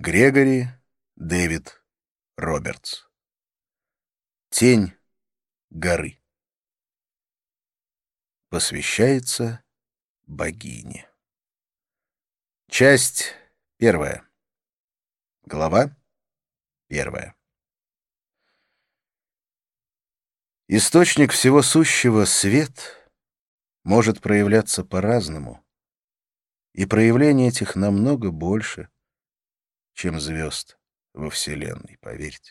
Грегори Дэвид Робертс. Тень горы. Посвящается богине. Часть первая. Глава первая. Источник всего сущего, свет, может проявляться по-разному, и проявление этих намного больше, чем звезд во Вселенной, поверьте.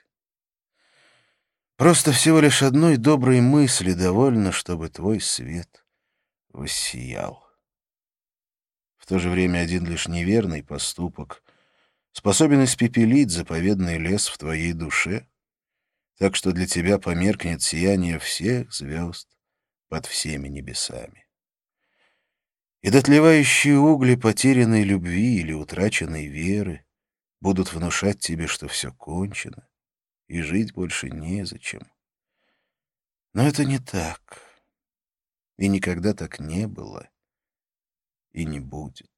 Просто всего лишь одной доброй мысли довольно, чтобы твой свет воссиял. В то же время один лишь неверный поступок способен испепелить заповедный лес в твоей душе, так что для тебя померкнет сияние всех звезд под всеми небесами. И дотлевающие угли потерянной любви или утраченной веры будут внушать тебе, что все кончено, и жить больше незачем. Но это не так, и никогда так не было, и не будет.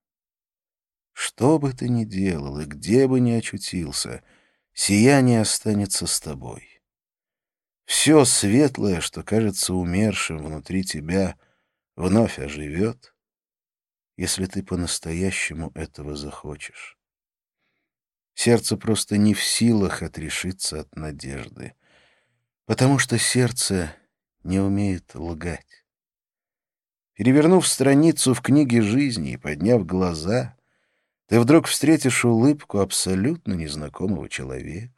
Что бы ты ни делал и где бы ни очутился, сияние останется с тобой. Все светлое, что кажется умершим внутри тебя, вновь оживет, если ты по-настоящему этого захочешь. Сердце просто не в силах отрешиться от надежды, потому что сердце не умеет лгать. Перевернув страницу в книге жизни и подняв глаза, ты вдруг встретишь улыбку абсолютно незнакомого человека,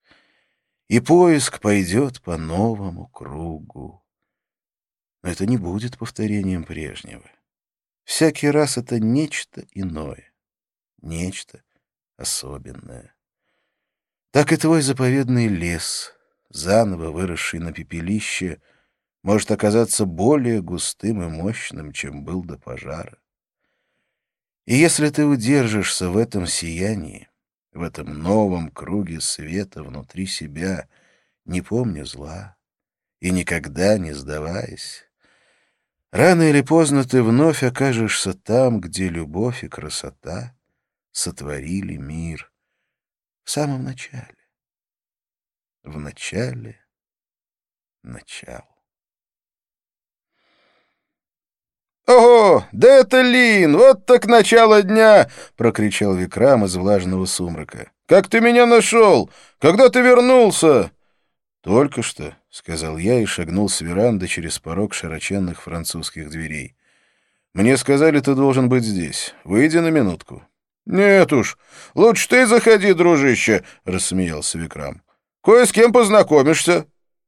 и поиск пойдет по новому кругу. Но это не будет повторением прежнего. Всякий раз это нечто иное, нечто особенное. Так и твой заповедный лес, заново выросший на пепелище, может оказаться более густым и мощным, чем был до пожара. И если ты удержишься в этом сиянии, в этом новом круге света внутри себя, не помня зла и никогда не сдаваясь, рано или поздно ты вновь окажешься там, где любовь и красота сотворили мир в самом начале. В начале начала. «Ого! Да это Лин! Вот так начало дня!» — прокричал Викрам из влажного сумрака. «Как ты меня нашел? Когда ты вернулся?» «Только что», — сказал я и шагнул с веранды через порог широченных французских дверей. «Мне сказали, ты должен быть здесь. Выйди на минутку». «Нет уж, лучше ты заходи, дружище», — рассмеялся Викрам. «Кое с кем познакомишься».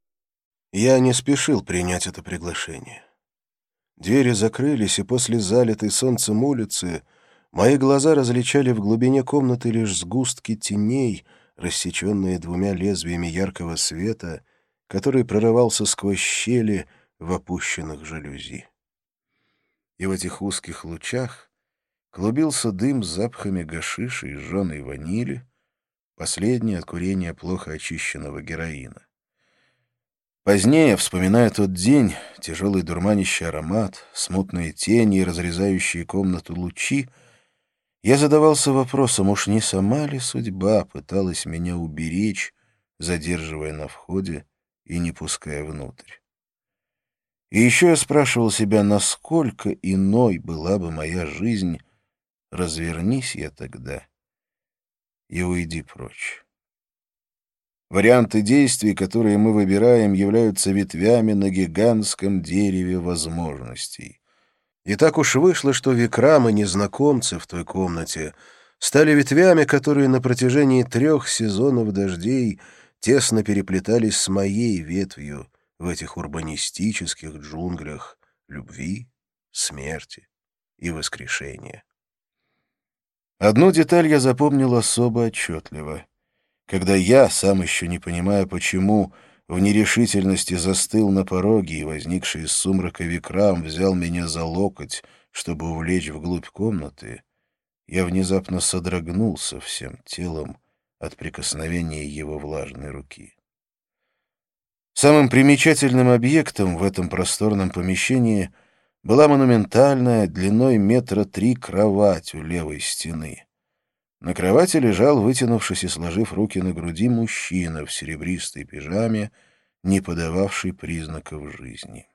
Я не спешил принять это приглашение. Двери закрылись, и после залитой солнцем улицы мои глаза различали в глубине комнаты лишь сгустки теней, рассеченные двумя лезвиями яркого света, который прорывался сквозь щели в опущенных жалюзи. И в этих узких лучах клубился дым с запахами гашиша и жженой ванили, последний от курения плохо очищенного героина. Позднее, вспоминая тот день, тяжелый дурманящий аромат, смутные тени и разрезающие комнату лучи, я задавался вопросом, уж не сама ли судьба пыталась меня уберечь, задерживая на входе и не пуская внутрь. И еще я спрашивал себя, насколько иной была бы моя жизнь, развернись я тогда и уйди прочь. Варианты действий, которые мы выбираем, являются ветвями на гигантском дереве возможностей. И так уж вышло, что Викрам и незнакомцы в той комнате стали ветвями, которые на протяжении 3 сезонов дождей тесно переплетались с моей ветвью в этих урбанистических джунглях любви, смерти и воскрешения. Одну деталь я запомнил особо отчетливо. Когда я, сам еще не понимая почему, в нерешительности застыл на пороге, и возникший из сумрака Викрам взял меня за локоть, чтобы увлечь вглубь комнаты, я внезапно содрогнулся всем телом от прикосновения его влажной руки. Самым примечательным объектом в этом просторном помещении была монументальная, длиной 3 метра кровать у левой стены. На кровати лежал, вытянувшись и сложив руки на груди, мужчина в серебристой пижаме, не подававший признаков жизни.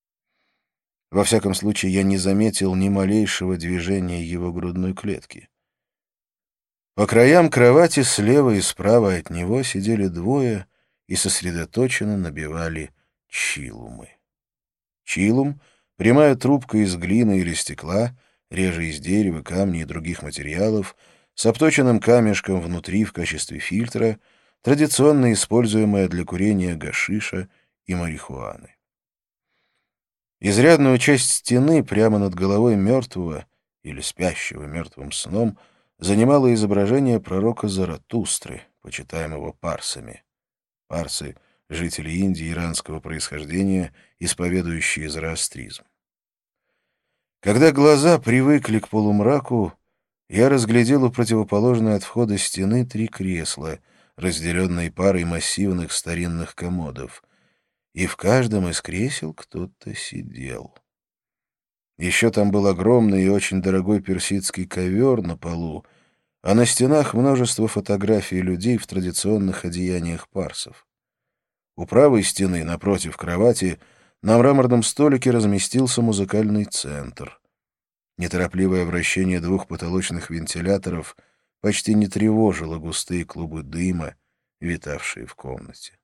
Во всяком случае, я не заметил ни малейшего движения его грудной клетки. По краям кровати слева и справа от него сидели двое и сосредоточенно набивали чилумы. Чилум — прямая трубка из глины или стекла, реже из дерева, камней и других материалов, с обточенным камешком внутри в качестве фильтра, традиционно используемая для курения гашиша и марихуаны. Изрядную часть стены прямо над головой мертвого или спящего мертвым сном занимало изображение пророка Заратустры, почитаемого парсами. Парсы — жители Индии иранского происхождения, исповедующие зороастризм. Когда глаза привыкли к полумраку, я разглядел у противоположной от входа стены 3 кресла, разделенные парой массивных старинных комодов, и в каждом из кресел кто-то сидел. Еще там был огромный и очень дорогой персидский ковер на полу, а на стенах множество фотографий людей в традиционных одеяниях парсов. У правой стены, напротив кровати, на мраморном столике разместился музыкальный центр. Неторопливое вращение 2 потолочных вентиляторов почти не тревожило густые клубы дыма, витавшие в комнате.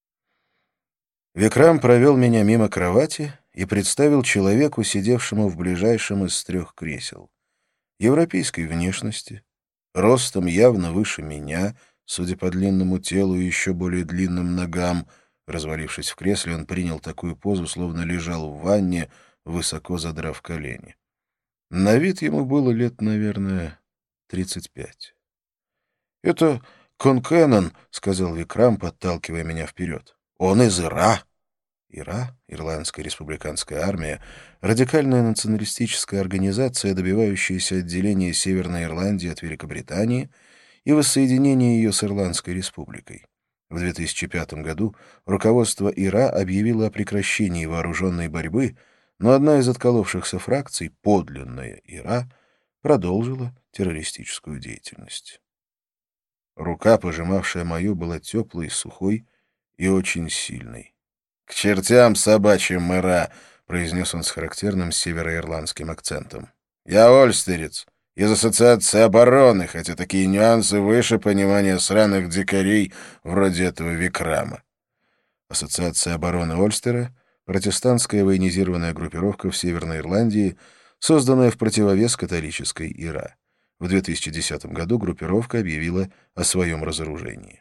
Викрам провел меня мимо кровати и представил человеку, сидевшему в ближайшем из 3 кресел. Европейской внешности, ростом явно выше меня, судя по длинному телу и еще более длинным ногам. Развалившись в кресле, он принял такую позу, словно лежал в ванне, высоко задрав колени. На вид ему было лет, наверное, 35. «Это Конкэнон», — сказал Викрам, подталкивая меня вперед. «Он из Ира». Ира, Ирландская республиканская армия, радикальная националистическая организация, добивающаяся отделения Северной Ирландии от Великобритании и воссоединения ее с Ирландской республикой. В 2005 году руководство ИРА объявило о прекращении вооруженной борьбы, но одна из отколовшихся фракций, подлинная ИРА, продолжила террористическую деятельность. Рука, пожимавшая мою, была теплой, сухой и очень сильной. «К чертям собачьим, ИРА!» — произнес он с характерным североирландским акцентом. «Я ольстерец, из Ассоциации обороны, хотя такие нюансы выше понимания сраных дикарей вроде этого Викрама». Ассоциация обороны Ольстера — протестантская военизированная группировка в Северной Ирландии, созданная в противовес католической ИРА. В 2010 году группировка объявила о своем разоружении.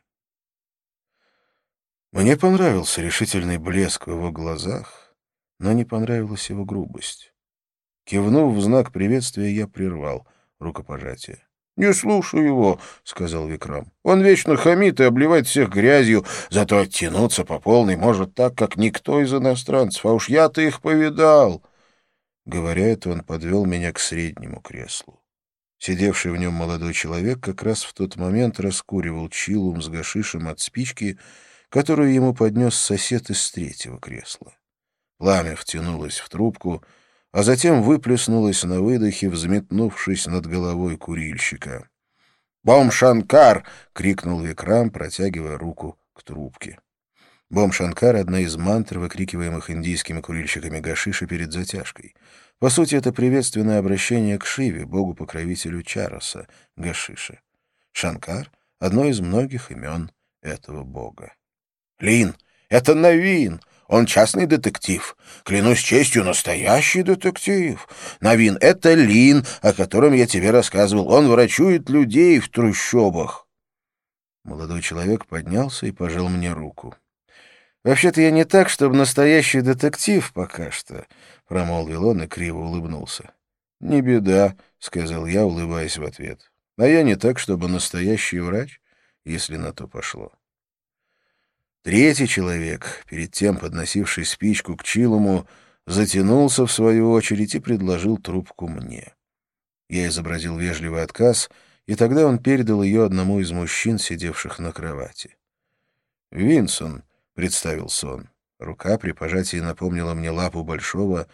Мне понравился решительный блеск в его глазах, но не понравилась его грубость. Кивнув в знак приветствия, я прервал рукопожатие. «Не слушай его», — сказал Викрам. «Он вечно хамит и обливает всех грязью, зато оттянуться по полной может так, как никто из иностранцев, а уж я-то их повидал». Говоря это, он подвел меня к среднему креслу. Сидевший в нем молодой человек как раз в тот момент раскуривал чилум с гашишем от спички, которую ему поднес сосед из 3-го кресла. Пламя втянулось в трубку, а затем выплеснулось на выдохе, взметнувшись над головой курильщика. «Бом-Шанкар!» — крикнул Викрам, протягивая руку к трубке. Бом-Шанкар — одна из мантр, выкрикиваемых индийскими курильщиками гашиша перед затяжкой. По сути, это приветственное обращение к Шиве, богу-покровителю чароса, гашиша. Шанкар — одно из многих имен этого бога. «Лин, это Навин! Он частный детектив. Клянусь честью, настоящий детектив. Навин — это Лин, о котором я тебе рассказывал. Он врачует людей в трущобах». Молодой человек поднялся и пожал мне руку. «Вообще-то я не так, чтобы настоящий детектив пока что», — промолвил он и криво улыбнулся. «Не беда», — сказал я, улыбаясь в ответ. «А я не так, чтобы настоящий врач, если на то пошло». 3-й человек, перед тем подносивший спичку к чилуму, затянулся в свою очередь и предложил трубку мне. Я изобразил вежливый отказ, и тогда он передал ее одному из мужчин, сидевших на кровати. «Винсон», — представился он. Рука при пожатии напомнила мне лапу большого,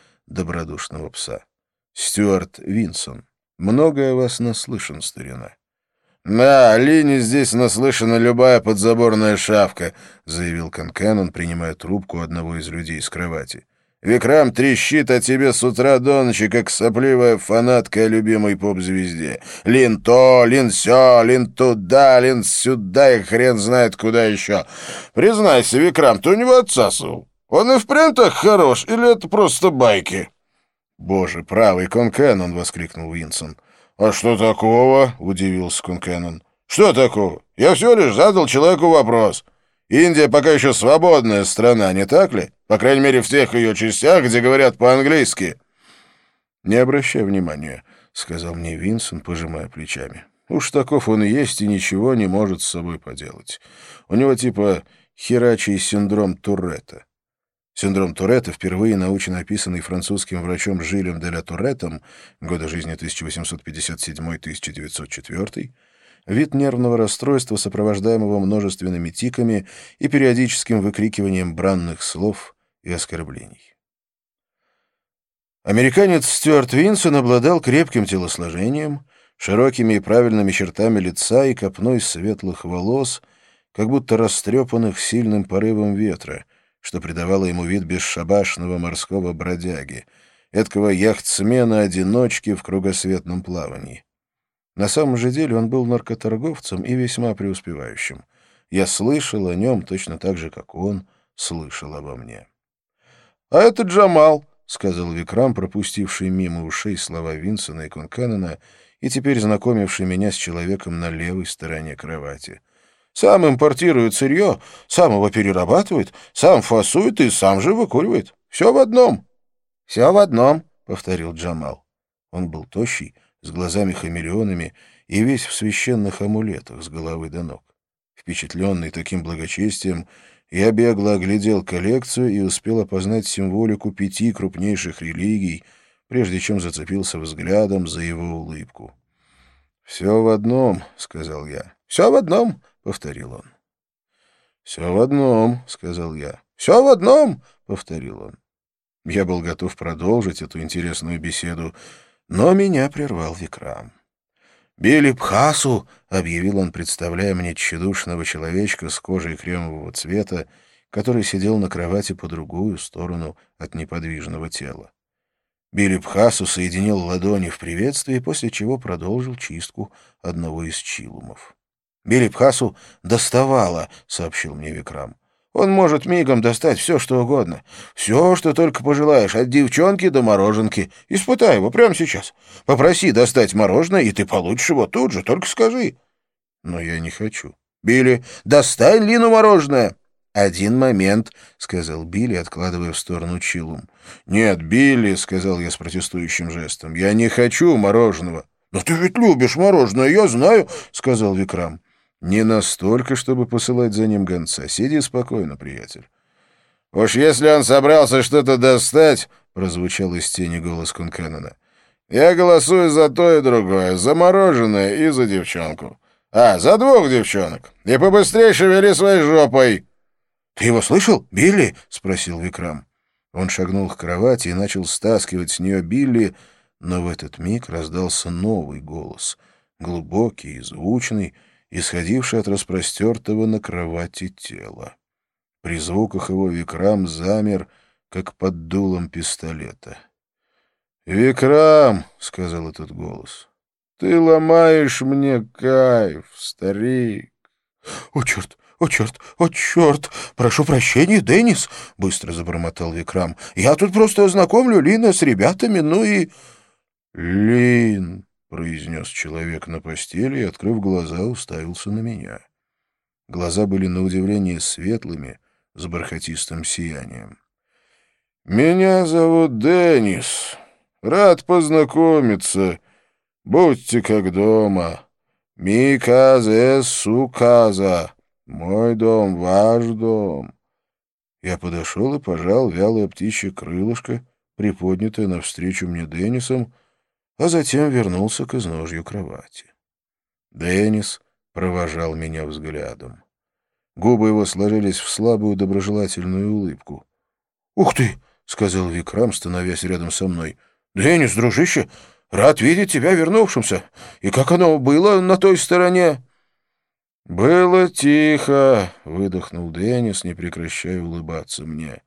добродушного пса. «Стюарт Винсон. Многое о вас наслышан, старина». «Да, Лине здесь наслышана любая подзаборная шавка», — заявил Конкенон, принимая трубку одного из людей с кровати. «Викрам трещит о тебе с утра до ночи, как сопливая фанатка о любимой поп-звезде. Лин то, Лин сё, Лин туда, Лин сюда и хрен знает куда еще. Признайся, Викрам, ты у него отсасывал. Он и впрямь так хорош, или это просто байки?» «Боже, правый Конкенон!» — воскликнул Винсон. «А что такого?» — удивился Конкенон. «Что такого? Я всего лишь задал человеку вопрос. Индия пока еще свободная страна, не так ли? По крайней мере, в тех ее частях, где говорят по-английски». «Не обращай внимания», — сказал мне Винсон, пожимая плечами. «Уж таков он и есть, и ничего не может с собой поделать. У него типа херачий синдром Туретта». Синдром Туретта, впервые научно описанный французским врачом Жилем де ля Туретом, годы жизни 1857-1904, вид нервного расстройства, сопровождаемого множественными тиками и периодическим выкрикиванием бранных слов и оскорблений. Американец Стюарт Винсон обладал крепким телосложением, широкими и правильными чертами лица и копной светлых волос, как будто растрепанных сильным порывом ветра, что придавало ему вид бесшабашного морского бродяги, эткого яхтсмена-одиночки в кругосветном плавании. На самом же деле он был наркоторговцем и весьма преуспевающим. Я слышал о нем точно так же, как он слышал обо мне. «А это Джамал», — сказал Викрам, пропустивший мимо ушей слова Винсона и Конкенона и теперь знакомивший меня с человеком на левой стороне кровати. «Сам импортирует сырье, сам его перерабатывает, сам фасует и сам же выкуривает. Все в одном». «Все в одном», — повторил Джамал. Он был тощий, с глазами-хамелеонами и весь в священных амулетах с головы до ног. Впечатленный таким благочестием, я бегло оглядел коллекцию и успел опознать символику 5 крупнейших религий, прежде чем зацепился взглядом за его улыбку. «Все в одном», — сказал я. «Все в одном», — повторил он. «Все в одном», — сказал я. «Все в одном», — повторил он. Я был готов продолжить эту интересную беседу, но меня прервал Викрам. «Билли Бхасу», — объявил он, представляя мне тщедушного человечка с кожей кремового цвета, который сидел на кровати по другую сторону от неподвижного тела. Билли Бхасу соединил ладони в приветствии, после чего продолжил чистку одного из чилумов. «Билли Бхасу доставало», — сообщил мне Викрам. «Он может мигом достать все, что угодно. Все, что только пожелаешь, от девчонки до мороженки. Испытай его прямо сейчас. Попроси достать мороженое, и ты получишь его тут же, только скажи». «Но я не хочу». «Билли, достань Лину мороженое». «Один момент», — сказал Билли, откладывая в сторону чилум. «Нет, Билли», — сказал я с протестующим жестом, — «я не хочу мороженого». «Но ты ведь любишь мороженое, я знаю», — сказал Викрам. «Не настолько, чтобы посылать за ним гонца. Сиди спокойно, приятель». «Уж если он собрался что-то достать», — прозвучал из тени голос Конкенона, — «я голосую за то и другое, за мороженое и за девчонку. За 2 девчонок. И побыстрее шевели своей жопой». «Ты его слышал, Билли?» — спросил Викрам. Он шагнул к кровати и начал стаскивать с нее Билли, но в этот миг раздался новый голос, глубокий и звучный, исходивший от распростертого на кровати тела. При звуках его Викрам замер, как под дулом пистолета. «Викрам», — сказал этот голос, — «ты ломаешь мне кайф, старик». «О, черт! О, черт! О, черт! Прошу прощения, Деннис!» — быстро забормотал Викрам. «Я тут просто ознакомлю Лина с ребятами, ну и...» «Лин!» — произнес человек на постели и, открыв глаза, уставился на меня. Глаза были на удивление светлыми, с бархатистым сиянием. «Меня зовут Деннис. Рад познакомиться. Будьте как дома. Ми-каза, су-каза. Мой дом, ваш дом». Я подошел и пожал вялое птичье крылышко, приподнятое навстречу мне Деннисом, а затем вернулся к изножью кровати. Деннис провожал меня взглядом. Губы его сложились в слабую доброжелательную улыбку. «Ух ты!» — сказал Викрам, становясь рядом со мной. «Деннис, дружище, Рад видеть тебя вернувшимся. И как оно было на той стороне?» «Было тихо», — выдохнул Деннис, не прекращая улыбаться мне.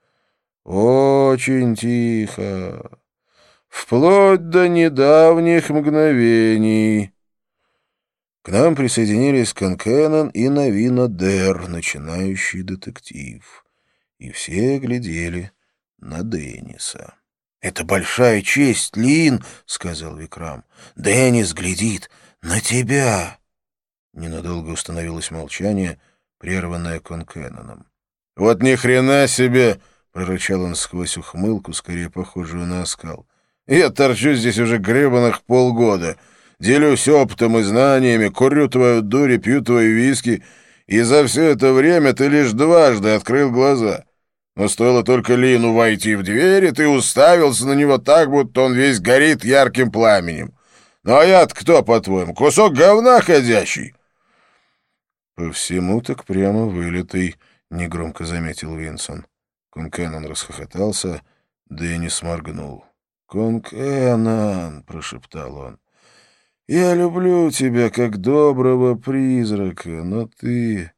«Очень тихо. Вплоть до недавних мгновений». К нам присоединились Конкеннон и Навина Дэр, начинающий детектив. И все глядели на Денниса. «Это большая честь, Лин», — сказал Викрам. «Деннис глядит на тебя». Ненадолго установилось молчание, прерванное Конкенноном. «Вот ни хрена себе!» — прорычал он сквозь ухмылку, скорее похожую на оскал. «Я торчу здесь уже гребаных полгода. Делюсь опытом и знаниями, курю твою дурь и пью твои виски, и за все это время ты лишь дважды открыл глаза. Но стоило только Лину войти в дверь, и ты уставился на него так, будто он весь горит ярким пламенем. Ну а я-то кто, по-твоему, кусок говна ходящий?» «По всему так прямо вылитый», — негромко заметил Винсон. Конкеннон расхохотался, Деннис моргнул. «Конкеннон», — прошептал он, — «я люблю тебя как доброго призрака, но ты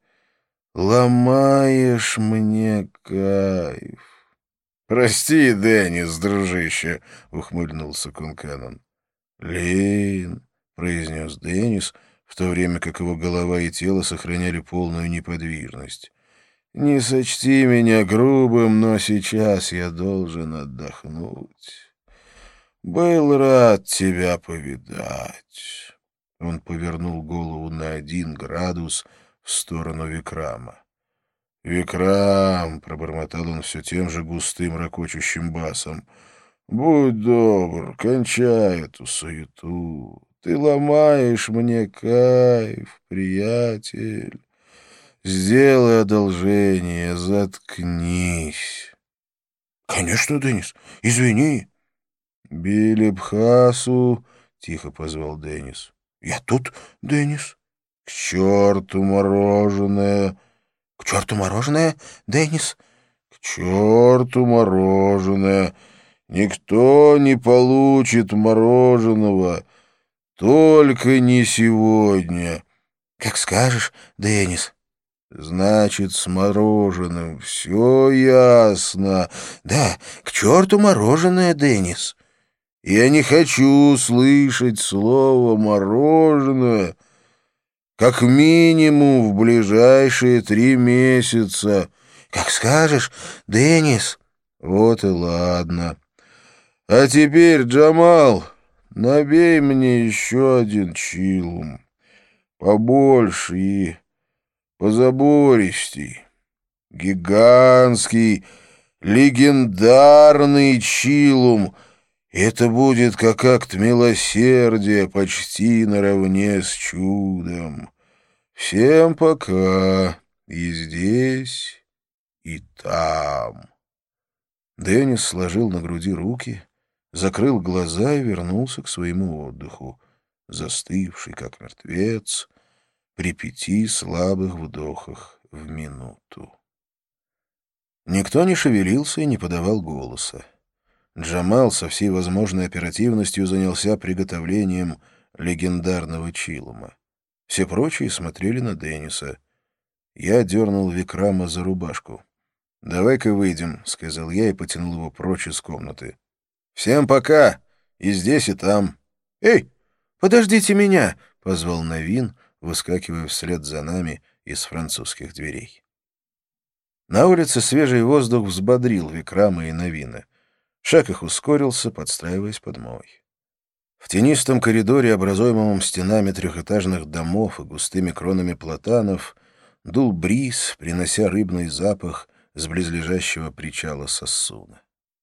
ломаешь мне кайф». «Прости, Деннис, дружище», — ухмыльнулся Конкеннон. «Лин», — произнес Деннис, в то время как его голова и тело сохраняли полную неподвижность. «Не сочти меня грубым, но сейчас я должен отдохнуть. Был рад тебя повидать». Он повернул голову на 1 градус в сторону Викрама. «Викрам», — пробормотал он все тем же густым ракочущим басом, — «будь добр, кончай эту суету. Ты ломаешь мне кайф, приятель. Сделай одолжение, заткнись». «Конечно, Деннис, извини». «Билли Бхасу», — тихо позвал Деннис. «Я тут, Деннис». «К черту мороженое». «К черту мороженое, Деннис?» «К черту мороженое. Никто не получит мороженого. Только не сегодня». «Как скажешь, Деннис». «Значит, с мороженым все ясно». «Да, к черту мороженое, Деннис». «Я не хочу слышать слово «мороженое» как минимум в ближайшие 3 месяца». «Как скажешь, Деннис». «Вот и ладно. А теперь, Джамал, набей мне еще 1 чилум. Побольше и позабористей. Гигантский, легендарный чилум. Это будет как акт милосердия, почти наравне с чудом. Всем пока. И здесь, и там». Деннис сложил на груди руки, закрыл глаза и вернулся к своему отдыху, застывший, как мертвец, при 5 слабых вдохах в минуту. Никто не шевелился и не подавал голоса. Джамал со всей возможной оперативностью занялся приготовлением легендарного чилума. Все прочие смотрели на Денниса. Я дернул Викрама за рубашку. «Давай-ка выйдем», — сказал я и потянул его прочь из комнаты. «Всем пока! И здесь, и там!» «Эй, подождите меня!» — позвал Навин, выскакивая вслед за нами из французских дверей. На улице свежий воздух взбодрил Викрама и Навина. Шаг их ускорился, подстраиваясь под мой. В тенистом коридоре, образуемом стенами 3-этажных домов и густыми кронами платанов, дул бриз, принося рыбный запах с близлежащего причала Сассуна.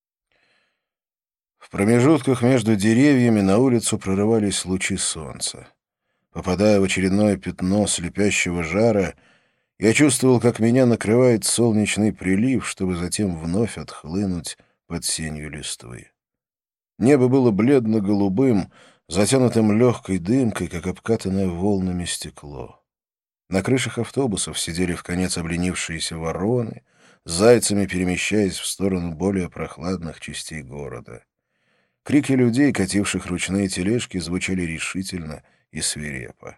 В промежутках между деревьями на улицу прорывались лучи солнца. Попадая в очередное пятно слепящего жара, я чувствовал, как меня накрывает солнечный прилив, чтобы затем вновь отхлынуть под сенью листвы. Небо было бледно-голубым, затянутым легкой дымкой, как обкатанное волнами стекло. На крышах автобусов сидели вконец обленившиеся вороны, зайцами перемещаясь в сторону более прохладных частей города. Крики людей, кативших ручные тележки, звучали решительно и свирепо.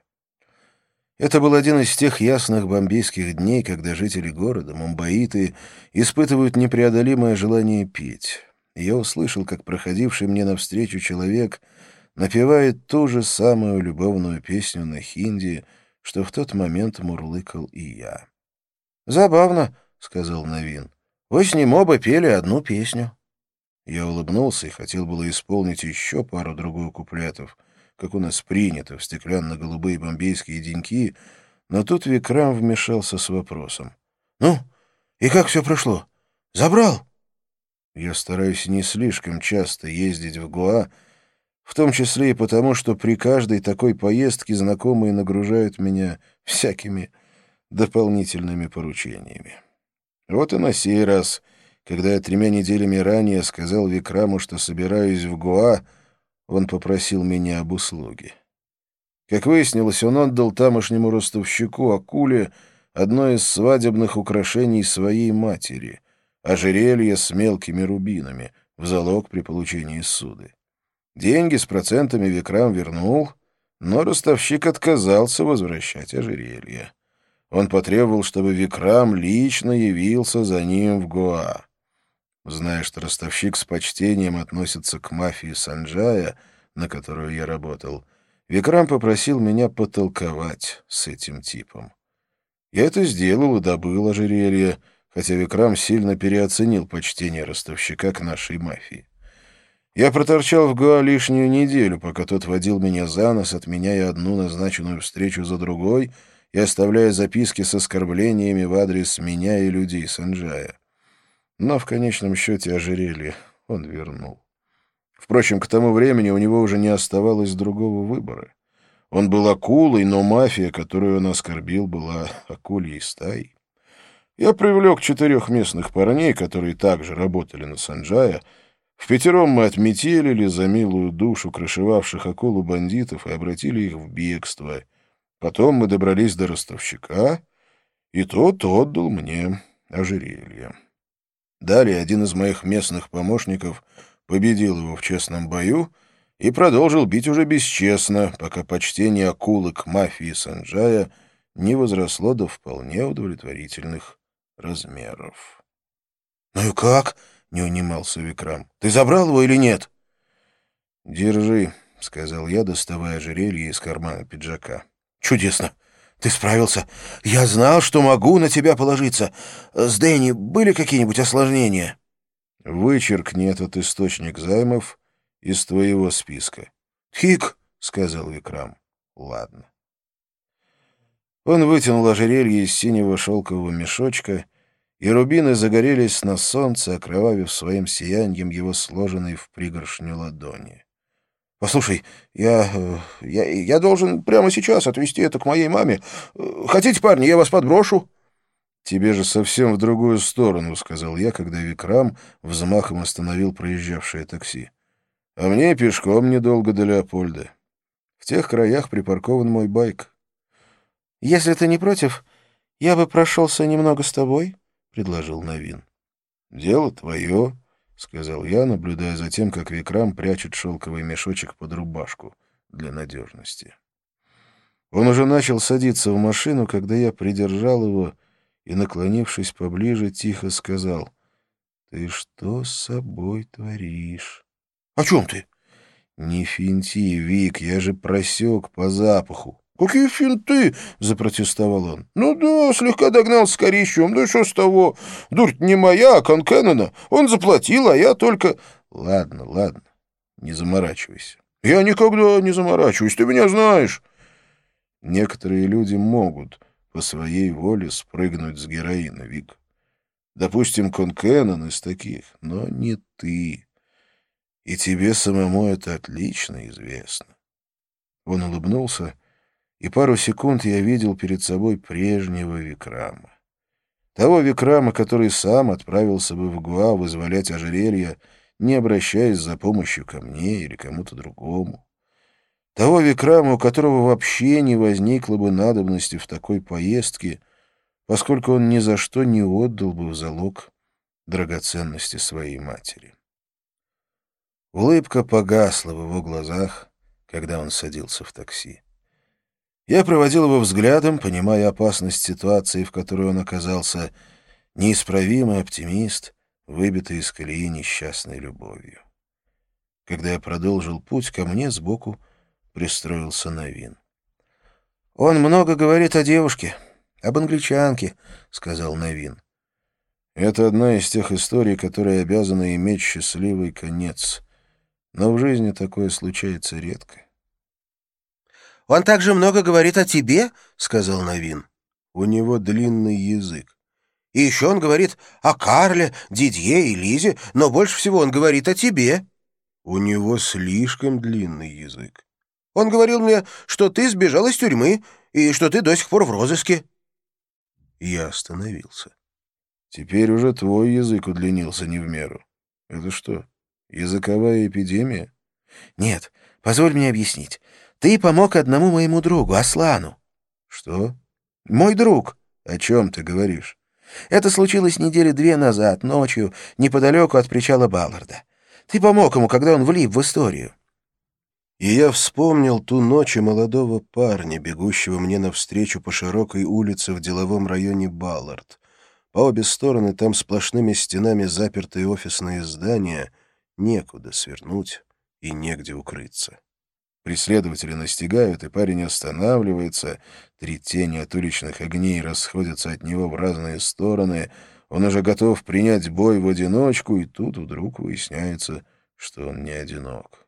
Это был один из тех ясных бомбейских дней, когда жители города, мумбаиты, испытывают непреодолимое желание петь. Я услышал, как проходивший мне навстречу человек напевает ту же самую любовную песню на хинди, что в тот момент мурлыкал и я. «Забавно», — сказал Навин. «Вы с ним оба пели одну песню». Я улыбнулся и хотел было исполнить еще пару-другую куплетов, как у нас принято, в стеклянно-голубые бомбейские деньки, но тут Викрам вмешался с вопросом. «Ну, и как все прошло? Забрал?» Я стараюсь не слишком часто ездить в Гоа, в том числе и потому, что при каждой такой поездке знакомые нагружают меня всякими дополнительными поручениями. Вот и на сей раз, когда я 3 неделями ранее сказал Викраму, что собираюсь в Гоа, он попросил меня об услуге. Как выяснилось, он отдал тамошнему ростовщику акуле одно из свадебных украшений своей матери — ожерелье с мелкими рубинами, в залог при получении ссуды. Деньги с процентами Викрам вернул, но ростовщик отказался возвращать ожерелье. Он потребовал, чтобы Викрам лично явился за ним в Гоа. Зная, что ростовщик с почтением относится к мафии Санджая, на которую я работал, Викрам попросил меня потолковать с этим типом. Я это сделал и добыл ожерелье, хотя Викрам сильно переоценил почтение ростовщика к нашей мафии. Я проторчал в Гоа лишнюю неделю, пока тот водил меня за нос, отменяя одну назначенную встречу за другой и оставляя записки с оскорблениями в адрес меня и людей Санджая. Но в конечном счете ожерелье он вернул. Впрочем, к тому времени у него уже не оставалось другого выбора. Он был акулой, но мафия, которую он оскорбил, была акульей стаей. Я привлек 4 местных парней, которые также работали на Санджая. Впятером мы отметелили за милую душу крышевавших акулу бандитов и обратили их в бегство. Потом мы добрались до ростовщика, и тот отдал мне ожерелье. Далее один из моих местных помощников победил его в честном бою и продолжил бить уже бесчестно, пока почтение акулы к мафии Санджая не возросло до вполне удовлетворительных размеров. «Ну и как?» — не унимался Викрам. «Ты забрал его или нет?» «Держи», — сказал я, доставая ожерелье из кармана пиджака. «Чудесно! Ты справился. Я знал, что могу на тебя положиться. С Дэнни были какие-нибудь осложнения?» «Вычеркни этот источник займов из твоего списка». «Хик», — сказал Викрам. «Ладно». Он вытянул ожерелье из синего шелкового мешочка, и рубины загорелись на солнце, окровавив своим сиянием его сложенной в пригоршню ладони. «Послушай, я должен прямо сейчас отвезти это к моей маме. Хотите, парни, я вас подброшу?» «Тебе же совсем в другую сторону», — сказал я, когда Викрам взмахом остановил проезжавшее такси. «А мне пешком недолго до Леопольда. В тех краях припаркован мой байк». «Если ты не против, я бы прошелся немного с тобой», — предложил Навин. «Дело твое», — сказал я, наблюдая за тем, как Викрам прячет шелковый мешочек под рубашку для надежности. Он уже начал садиться в машину, когда я придержал его и, наклонившись поближе, тихо сказал: «Ты что с собой творишь?» «О чем ты?» «Не финти, Вик, я же просек по запаху». «Какие финты?» — запротестовал он. «Ну да, слегка догнал с коричневым. Ну и что с того? Дурь не моя, а Конкеннона. Он заплатил, а я только...» «Ладно, не заморачивайся». «Я никогда не заморачиваюсь, ты меня знаешь». Некоторые люди могут по своей воле спрыгнуть с героина, Вик. Допустим, Конкеннон из таких, но не ты. И тебе самому это отлично известно. Он улыбнулся, и пару секунд я видел перед собой прежнего Викрама. Того Викрама, который сам отправился бы в Гоа вызволять ожерелья, не обращаясь за помощью ко мне или кому-то другому. Того Викрама, у которого вообще не возникло бы надобности в такой поездке, поскольку он ни за что не отдал бы в залог драгоценности своей матери. Улыбка погасла в его глазах, когда он садился в такси. Я проводил его взглядом, понимая опасность ситуации, в которой он оказался, неисправимый оптимист, выбитый из колеи несчастной любовью. Когда я продолжил путь, ко мне сбоку пристроился Новин. «Он много говорит о девушке, об англичанке», — сказал Новин. «Это одна из тех историй, которые обязаны иметь счастливый конец. Но в жизни такое случается редко». «Он также много говорит о тебе», — сказал Новин. «У него длинный язык». «И еще он говорит о Карле, Дидье и Лизе, но больше всего он говорит о тебе». «У него слишком длинный язык». «Он говорил мне, что ты сбежал из тюрьмы и что ты до сих пор в розыске». Я остановился. «Теперь уже твой язык удлинился не в меру. Это что, языковая эпидемия?» «Нет, позволь мне объяснить. Ты помог одному моему другу, Аслану». «Что? «Мой друг». О чем ты говоришь?» «Это случилось недели 2 назад, ночью, неподалеку от причала Балларда. Ты помог ему, когда он влип в историю». И я вспомнил ту ночь и молодого парня, бегущего мне навстречу по широкой улице в деловом районе Баллард. По обе стороны там сплошными стенами запертые офисные здания, некуда свернуть и негде укрыться. Преследователи настигают, и парень останавливается, 3 тени от уличных огней расходятся от него в разные стороны, он уже готов принять бой в одиночку, и тут вдруг выясняется, что он не одинок.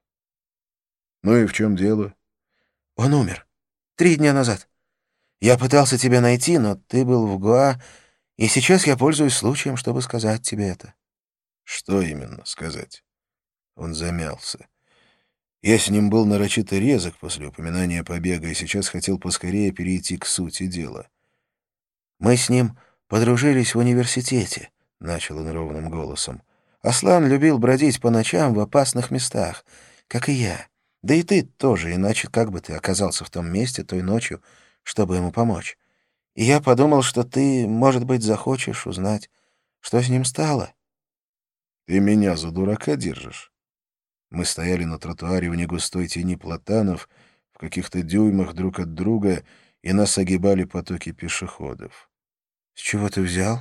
«Ну и в чем дело?» «Он умер. 3 дня назад. Я пытался тебя найти, но ты был в Гоа, и сейчас я пользуюсь случаем, чтобы сказать тебе это». «Что именно сказать?» Он замялся. Я с ним был нарочито резок после упоминания побега и сейчас хотел поскорее перейти к сути дела. «Мы с ним подружились в университете», — начал он ровным голосом. «Аслан любил бродить по ночам в опасных местах, как и я. Да и ты тоже, иначе как бы ты оказался в том месте той ночью, чтобы ему помочь? И я подумал, что ты, может быть, захочешь узнать, что с ним стало». «Ты меня за дурака держишь?» Мы стояли на тротуаре в негустой тени платанов, в каких-то дюймах друг от друга, и нас огибали потоки пешеходов. «С чего ты взял?»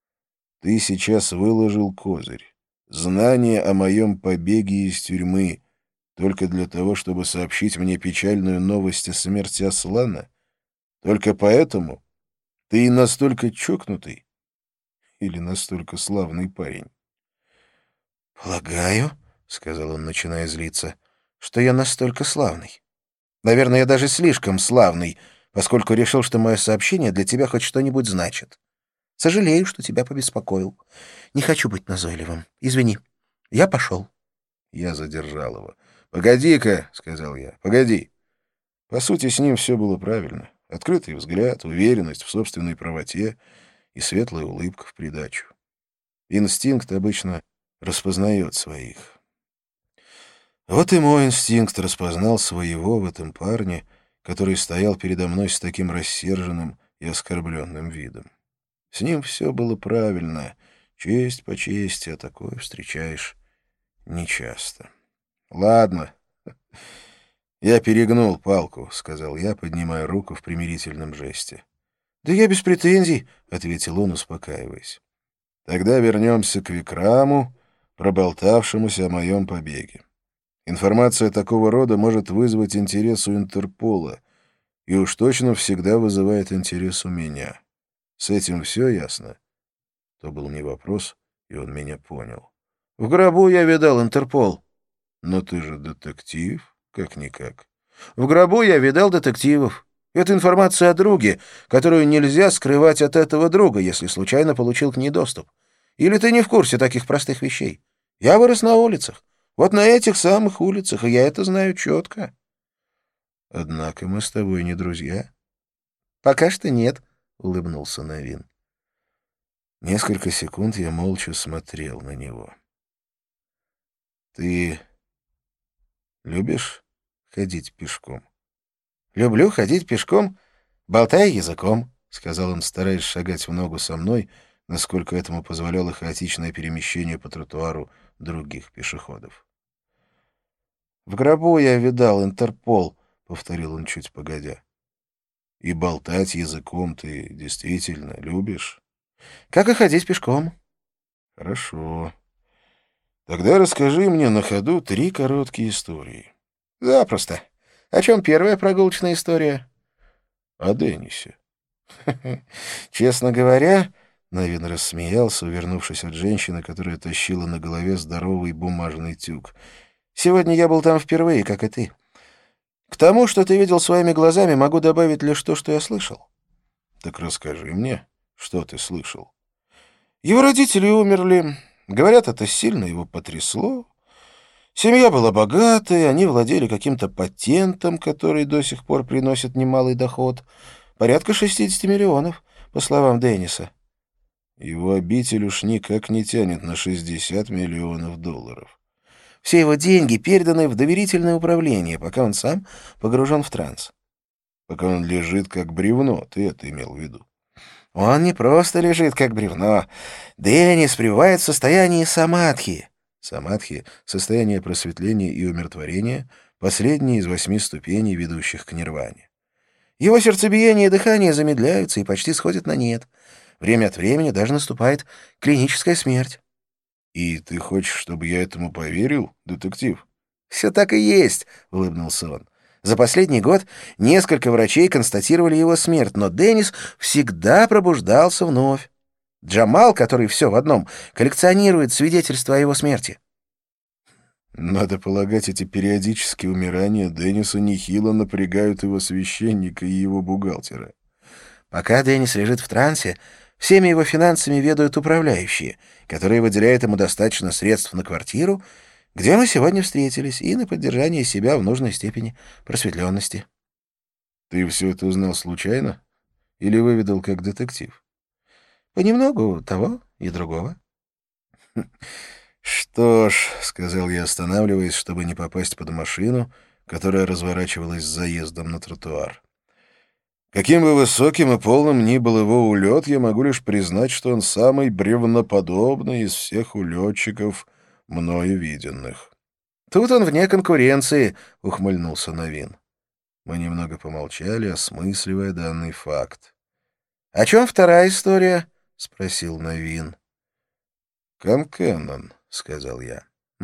«Ты сейчас выложил козырь. Знание о моем побеге из тюрьмы только для того, чтобы сообщить мне печальную новость о смерти Аслана? Только поэтому ты и настолько чокнутый или настолько славный парень?» «Полагаю», — сказал он, начиная злиться, — «что я настолько славный. Наверное, я даже слишком славный, поскольку решил, что мое сообщение для тебя хоть что-нибудь значит. Сожалею, что тебя побеспокоил. Не хочу быть назойливым. Извини. Я пошел». Я задержал его. «Погоди-ка», — сказал я, — «погоди». По сути, с ним все было правильно. Открытый взгляд, уверенность в собственной правоте и светлая улыбка в придачу. Инстинкт обычно распознает своих. Вот и мой инстинкт распознал своего в этом парне, который стоял передо мной с таким рассерженным и оскорбленным видом. С ним все было правильно, честь по чести, а такое встречаешь нечасто. «Ладно, я перегнул палку», — сказал я, поднимая руку в примирительном жесте. «Да я без претензий», — ответил он, успокаиваясь. «Тогда вернемся к Викраму, проболтавшемуся о моем побеге. Информация такого рода может вызвать интерес у Интерпола, и уж точно всегда вызывает интерес у меня. С этим все ясно?» То был не вопрос, и он меня понял. «В гробу я видал Интерпол». «Но ты же детектив, как-никак». «В гробу я видал детективов. Это информация о друге, которую нельзя скрывать от этого друга, если случайно получил к ней доступ. Или ты не в курсе таких простых вещей? Я вырос на улицах. Вот на этих самых улицах, и я это знаю четко». «Однако мы с тобой не друзья». «Пока что нет», — улыбнулся Новин. Несколько секунд я молча смотрел на него. «Ты любишь ходить пешком?» «Люблю ходить пешком, болтая языком», — сказал он, стараясь шагать в ногу со мной, насколько этому позволяло хаотичное перемещение по тротуару других пешеходов. В гробу я видал Интерпол, — повторил он чуть погодя. И болтать языком ты действительно любишь? Как и ходить пешком. Хорошо. Тогда расскажи мне на ходу 3 короткие истории. Запросто. О чем первая прогулочная история? О Деннисе. Честно говоря, Новин рассмеялся, увернувшись от женщины, которая тащила на голове здоровый бумажный тюк. Сегодня я был там впервые, как и ты. К тому, что ты видел своими глазами, могу добавить лишь то, что я слышал. Так расскажи мне, что ты слышал. Его родители умерли. Говорят, это сильно его потрясло. Семья была богатой, они владели каким-то патентом, который до сих пор приносит немалый доход. Порядка 60 миллионов, по словам Денниса. Его обитель уж никак не тянет на 60 миллионов долларов. Все его деньги переданы в доверительное управление, пока он сам погружен в транс. Пока он лежит как бревно, ты это имел в виду. Он не просто лежит, как бревно. Деннис пребывает в состоянии самадхи. Самадхи — состояние просветления и умиротворения, последнее из 8 ступеней, ведущих к нирване. Его сердцебиение и дыхание замедляются и почти сходят на нет. Время от времени даже наступает клиническая смерть. И ты хочешь, чтобы я этому поверил, детектив? «Все так и есть», — улыбнулся он. За последний год несколько врачей констатировали его смерть, но Деннис всегда пробуждался вновь. Джамал, который все в одном, коллекционирует свидетельства о его смерти. Надо полагать, эти периодические умирания Денниса нехило напрягают его священника и его бухгалтера. Пока Деннис лежит в трансе, всеми его финансами ведают управляющие, которые выделяют ему достаточно средств на квартиру, где мы сегодня встретились, и на поддержание себя в нужной степени просветленности. Ты все это узнал случайно? Или выведал как детектив? Понемногу того и другого. «Что ж», — сказал я, останавливаясь, чтобы не попасть под машину, которая разворачивалась с заездом на тротуар. «Каким бы высоким и полным ни был его улет, я могу лишь признать, что он самый бревноподобный из всех улетчиков, мною виденных». «Тут он вне конкуренции», — ухмыльнулся Новин. Мы немного помолчали, осмысливая данный факт. «О чем вторая история?» — спросил Новин. «Конкеннон», — сказал я.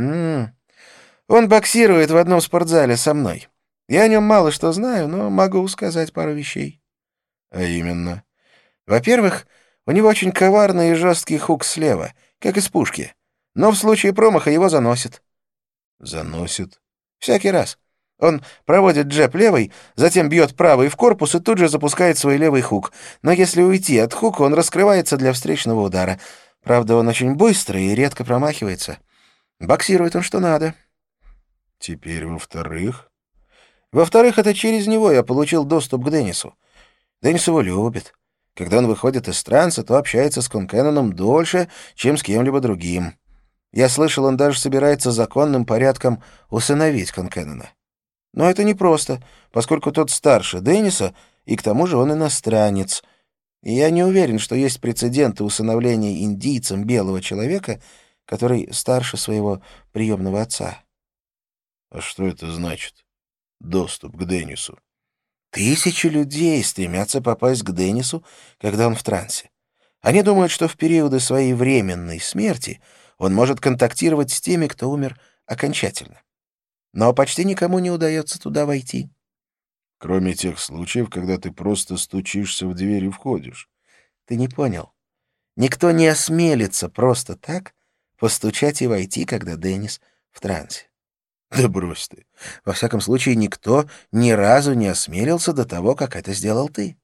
Он боксирует в одном спортзале со мной. Я о нем мало что знаю, но могу сказать пару вещей». «А именно?» «Во-первых, у него очень коварный и жесткий хук слева, как из пушки. Но в случае промаха его заносит». «Заносит?» «Всякий раз. Он проводит джеб левой, затем бьет правой в корпус и тут же запускает свой левый хук. Но если уйти от хука, он раскрывается для встречного удара. Правда, он очень быстрый и редко промахивается. Боксирует он что надо». «Теперь, во-вторых?» «Во-вторых, это через него я получил доступ к Деннису. Деннис его любит. Когда он выходит из транса, то общается с Конкенноном дольше, чем с кем-либо другим. Я слышал, он даже собирается законным порядком усыновить Конкеннона. Но это непросто, поскольку тот старше Денниса, и к тому же он иностранец. И я не уверен, что есть прецеденты усыновления индийцем белого человека, который старше своего приемного отца». «А что это значит? Доступ к Деннису?» Тысячи людей стремятся попасть к Деннису, когда он в трансе. Они думают, что в периоды своей временной смерти он может контактировать с теми, кто умер окончательно. Но почти никому не удается туда войти. «Кроме тех случаев, когда ты просто стучишься в дверь и входишь». Ты не понял. Никто не осмелится просто так постучать и войти, когда Деннис в трансе. «Да брось ты». Во всяком случае, никто ни разу не осмелился до того, как это сделал ты.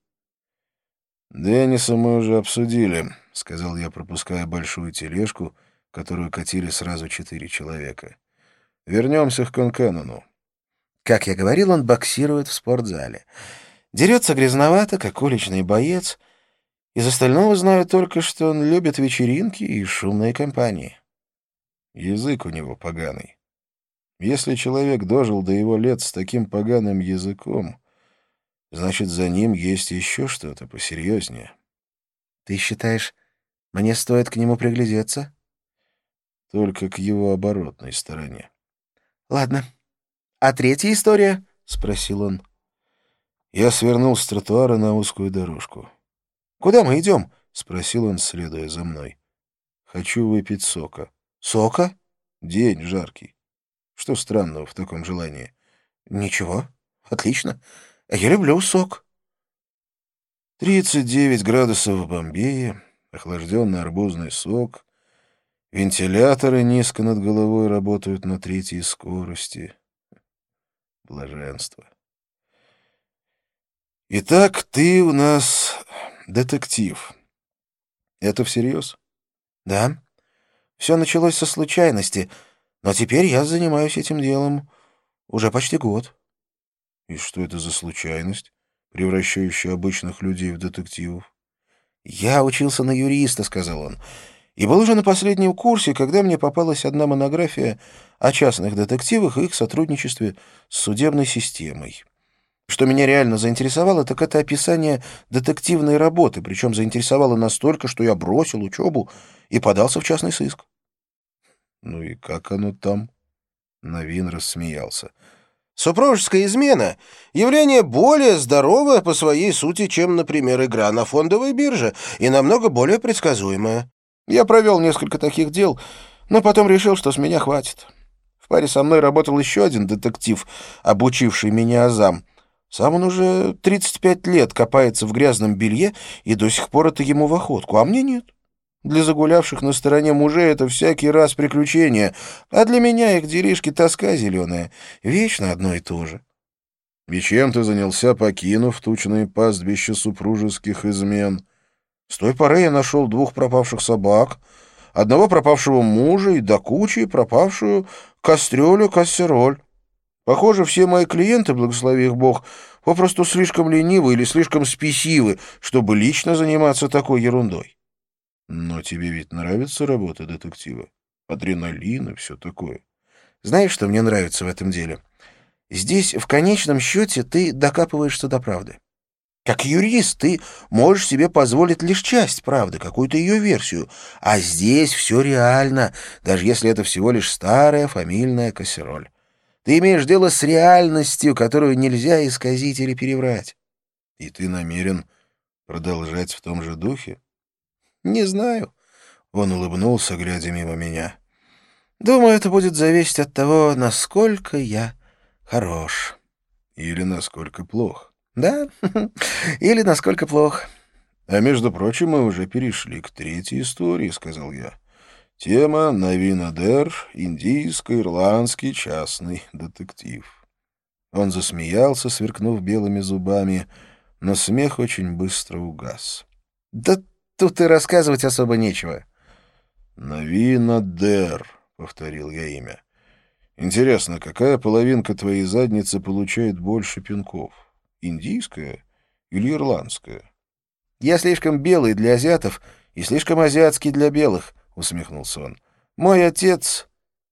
«Денниса мы уже обсудили», — сказал я, пропуская большую тележку, которую катили сразу 4 человека. «Вернемся к Конкеннону». Как я говорил, он боксирует в спортзале. Дерется грязновато, как уличный боец. Из остального знаю только, что он любит вечеринки и шумные компании. Язык у него поганый. Если человек дожил до его лет с таким поганым языком, значит, за ним есть еще что-то посерьезнее. Ты считаешь, мне стоит к нему приглядеться? Только к его оборотной стороне. Ладно. «А третья история?» — спросил он. Я свернул с тротуара на узкую дорожку. «Куда мы идем?» — спросил он, следуя за мной. «Хочу выпить сока». «Сока?» «День жаркий. Что странного в таком желании?» «Ничего. Отлично. Я люблю сок». 39 градусов в Бомбее, охлажденный арбузный сок, вентиляторы низко над головой работают на третьей скорости. Блаженство. «Итак, ты у нас детектив. Это всерьез?» «Да. Все началось со случайности, но теперь я занимаюсь этим делом уже почти год». «И что это за случайность, превращающая обычных людей в детективов?» «Я учился на юриста», — сказал он, «и был уже на последнем курсе, когда мне попалась одна монография о частных детективах и их сотрудничестве с судебной системой. Что меня реально заинтересовало, так это описание детективной работы, причем заинтересовало настолько, что я бросил учебу и подался в частный сыск». «Ну и как оно там?» Новин рассмеялся. Супружеская измена — явление более здоровое по своей сути, чем, например, игра на фондовой бирже, и намного более предсказуемое. Я провел несколько таких дел, но потом решил, что с меня хватит. В паре со мной работал еще один детектив, обучивший меня азам. Сам он уже 35 лет копается в грязном белье, и до сих пор это ему в охотку, а мне нет. Для загулявших на стороне мужей это всякий раз приключение, а для меня их делишки тоска зеленая. Вечно одно и то же. «И чем ты занялся, покинув тучные пастбища супружеских измен?» С той поры я нашел 2 пропавших собак, одного пропавшего мужа и до кучи пропавшую кастрюлю-кассероль. Похоже, все мои клиенты, благослови их Бог, попросту слишком ленивы или слишком спесивы, чтобы лично заниматься такой ерундой. «Но тебе ведь нравится работа детектива? Адреналин и все такое». Знаешь, что мне нравится в этом деле? Здесь, в конечном счете, ты докапываешься до правды. Как юрист ты можешь себе позволить лишь часть правды, какую-то ее версию, а здесь все реально, даже если это всего лишь старая фамильная кассероль. Ты имеешь дело с реальностью, которую нельзя исказить или переврать. «И ты намерен продолжать в том же духе?» Не знаю. Он улыбнулся, глядя мимо меня. Думаю, это будет зависеть от того, насколько я хорош. «Или насколько плох?» Да? Или насколько плохо. «А между прочим, мы уже перешли к третьей истории», — сказал я. «Тема Навин Адер, индийско-ирландский частный детектив». Он засмеялся, сверкнув белыми зубами, но смех очень быстро угас. Да тут и рассказывать особо нечего. «Навин Адер», — повторил я имя. «Интересно, какая половинка твоей задницы получает больше пинков? Индийская или ирландская?» «Я слишком белый для азиатов и слишком азиатский для белых», — усмехнулся он. «Мой отец...»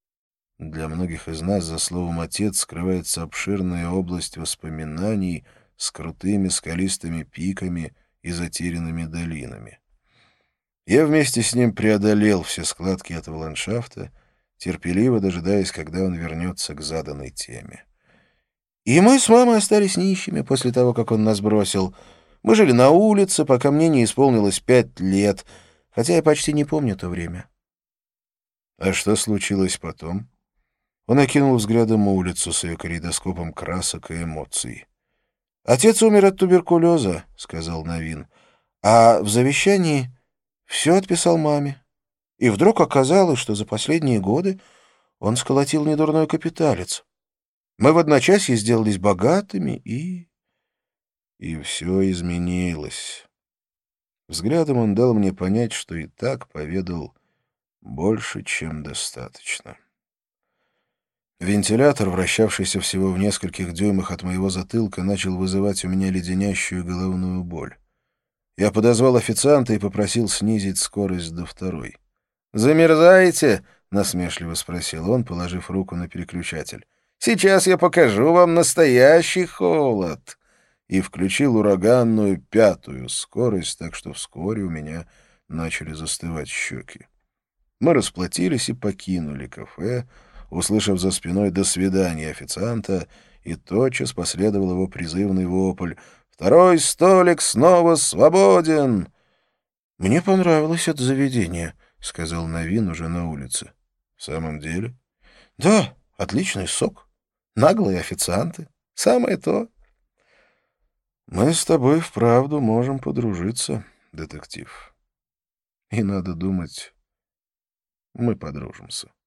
Для многих из нас за словом «отец» скрывается обширная область воспоминаний с крутыми скалистыми пиками и затерянными долинами. Я вместе с ним преодолел все складки этого ландшафта, терпеливо дожидаясь, когда он вернется к заданной теме. И мы с мамой остались нищими после того, как он нас бросил. Мы жили на улице, пока мне не исполнилось 5 лет, хотя я почти не помню то время. А что случилось потом? Он окинул взглядом улицу с ее калейдоскопом красок и эмоций. «Отец умер от туберкулеза», — сказал Новин, «а в завещании все отписал маме. И вдруг оказалось, что за последние годы он сколотил недурной капиталец. Мы в одночасье сделались богатыми и...» И все изменилось. Взглядом он дал мне понять, что и так поведал больше, чем достаточно. Вентилятор, вращавшийся всего в нескольких дюймах от моего затылка, начал вызывать у меня леденящую головную боль. Я подозвал официанта и попросил снизить скорость до 2. «Замерзаете?» — насмешливо спросил он, положив руку на переключатель. «Сейчас я покажу вам настоящий холод». И включил ураганную 5 скорость, так что вскоре у меня начали застывать щеки. Мы расплатились и покинули кафе, услышав за спиной «до свидания» официанта, и тотчас последовал его призывный вопль: «Второй столик снова свободен!» «Мне понравилось это заведение», — сказал Новин уже на улице. «В самом деле?» «Да, отличный сок. Наглые официанты. Самое то». «Мы с тобой вправду можем подружиться, детектив. И, надо думать, мы подружимся».